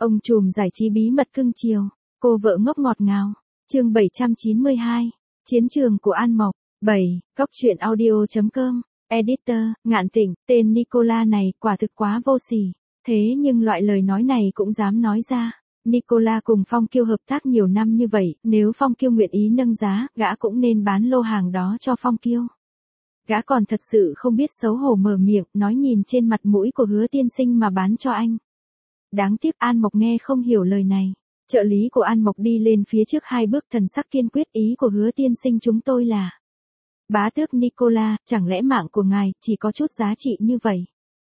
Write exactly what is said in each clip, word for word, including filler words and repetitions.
Ông trùm giải trí bí mật cưng chiều, cô vợ ngốc ngọt ngào. Chương bảy trăm chín mươi hai, Chiến trường của An Mộc. bảy. Góc truyện audio chấm com. Editor, Ngạn Tịnh, tên Nicola này quả thực quá vô sỉ. Thế nhưng loại lời nói này cũng dám nói ra. Nicola cùng Phong Kiêu hợp tác nhiều năm như vậy, nếu Phong Kiêu nguyện ý nâng giá, gã cũng nên bán lô hàng đó cho Phong Kiêu. Gã còn thật sự không biết xấu hổ mở miệng, nói nhìn trên mặt mũi của Hứa tiên sinh mà bán cho anh. Đáng tiếc An Mộc nghe không hiểu lời này. Trợ lý của An Mộc đi lên phía trước hai bước, thần sắc kiên quyết. Ý của Hứa tiên sinh chúng tôi là: Bá tước Nicola, chẳng lẽ mạng của ngài chỉ có chút giá trị như vậy?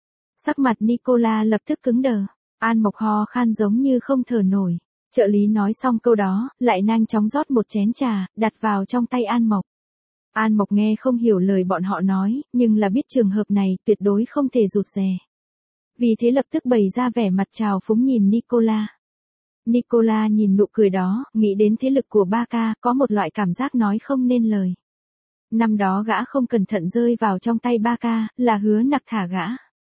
Sắc mặt Nicola lập tức cứng đờ. An Mộc ho khan giống như không thở nổi. Trợ lý nói xong câu đó, lại nhanh chóng rót một chén trà, đặt vào trong tay An Mộc. An Mộc nghe không hiểu lời bọn họ nói, nhưng là biết trường hợp này tuyệt đối không thể rụt rè. Vì thế lập tức bày ra vẻ mặt trào phúng nhìn Nicola. Nicola nhìn nụ cười đó, nghĩ đến thế lực của ba ca, có một loại cảm giác nói không nên lời. Năm đó gã không cẩn thận rơi vào trong tay ba ca, là Hứa Nặc thả gã.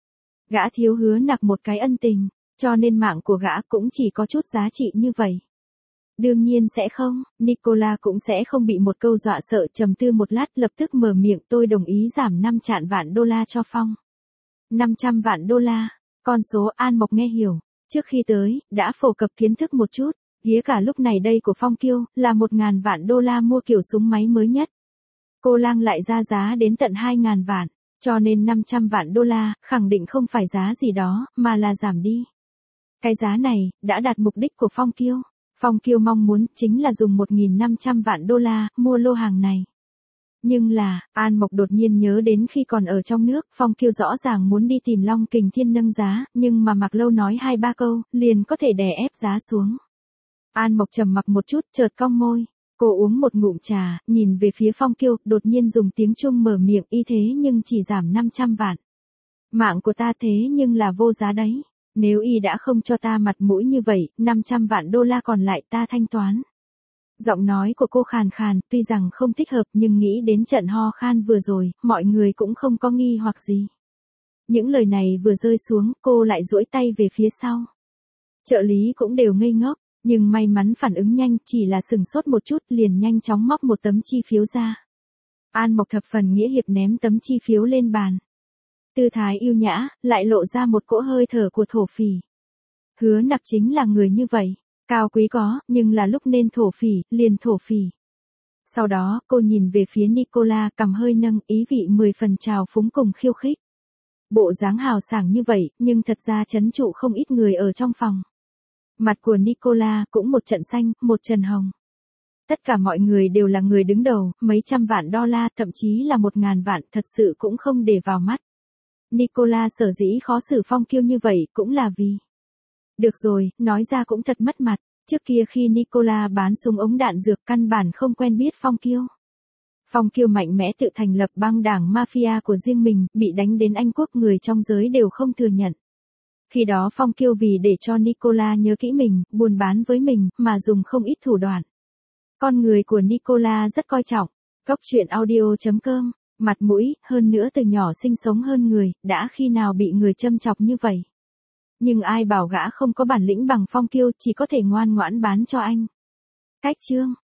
Gã thiếu Hứa Nặc một cái ân tình, cho nên mạng của gã cũng chỉ có chút giá trị như vậy. Đương nhiên sẽ không, Nicola cũng sẽ không bị một câu dọa sợ. Trầm tư một lát lập tức mở miệng: tôi đồng ý giảm năm chạn vạn đô la cho Phong. năm trăm vạn đô la, con số An Mộc nghe hiểu. Trước khi tới, đã phổ cập kiến thức một chút, ghía cả lúc này đây của Phong Kiêu, là một ngàn vạn đô la mua kiểu súng máy mới nhất. Cô Lang lại ra giá đến tận hai ngàn vạn, cho nên năm trăm vạn đô la, khẳng định không phải giá gì đó, mà là giảm đi. Cái giá này, đã đạt mục đích của Phong Kiêu. Phong Kiêu mong muốn, chính là dùng một nghìn năm trăm vạn đô la, mua lô hàng này. Nhưng là, An Mộc đột nhiên nhớ đến khi còn ở trong nước, Phong Kiêu rõ ràng muốn đi tìm Long Kình Thiên nâng giá, nhưng mà Mạc Lâu nói hai ba câu, liền có thể đè ép giá xuống. An Mộc trầm mặc một chút, chợt cong môi. Cô uống một ngụm trà, nhìn về phía Phong Kiêu, đột nhiên dùng tiếng Trung mở miệng: y thế nhưng chỉ giảm năm trăm vạn. Mạng của ta thế nhưng là vô giá đấy. Nếu y đã không cho ta mặt mũi như vậy, năm trăm vạn đô la còn lại ta thanh toán. Giọng nói của cô khàn khàn, tuy rằng không thích hợp nhưng nghĩ đến trận ho khan vừa rồi, mọi người cũng không có nghi hoặc gì. Những lời này vừa rơi xuống, cô lại duỗi tay về phía sau. Trợ lý cũng đều ngây ngốc, nhưng may mắn phản ứng nhanh, chỉ là sừng sốt một chút liền nhanh chóng móc một tấm chi phiếu ra. An Mộc thập phần nghĩa hiệp ném tấm chi phiếu lên bàn. Tư thái yêu nhã, lại lộ ra một cỗ hơi thở của thổ phỉ. Hứa Nặc chính là người như vậy, cao quý có, nhưng là lúc nên thổ phỉ, liền thổ phỉ. Sau đó, cô nhìn về phía Nicola, cằm hơi nâng, ý vị mười phần trào phúng cùng khiêu khích. Bộ dáng hào sảng như vậy, nhưng thật ra trấn trụ không ít người ở trong phòng. Mặt của Nicola cũng một trận xanh, một trận hồng. Tất cả mọi người đều là người đứng đầu, mấy trăm vạn đô la, thậm chí là một ngàn vạn, thật sự cũng không để vào mắt. Nicola sở dĩ khó xử Phong Kiêu như vậy, cũng là vì... Được rồi, nói ra cũng thật mất mặt. Trước kia khi Nicola bán súng ống đạn dược, căn bản không quen biết Phong Kiêu. Phong Kiêu mạnh mẽ tự thành lập băng đảng mafia của riêng mình, bị đánh đến Anh Quốc, người trong giới đều không thừa nhận. Khi đó Phong Kiêu vì để cho Nicola nhớ kỹ mình, buôn bán với mình, mà dùng không ít thủ đoạn. Con người của Nicola rất coi trọng. Góc truyện audio chấm com. Mặt mũi, hơn nữa từ nhỏ sinh sống hơn người, đã khi nào bị người châm chọc như vậy. Nhưng ai bảo gã không có bản lĩnh bằng Phong Kiêu, chỉ có thể ngoan ngoãn bán cho anh. Cách chương.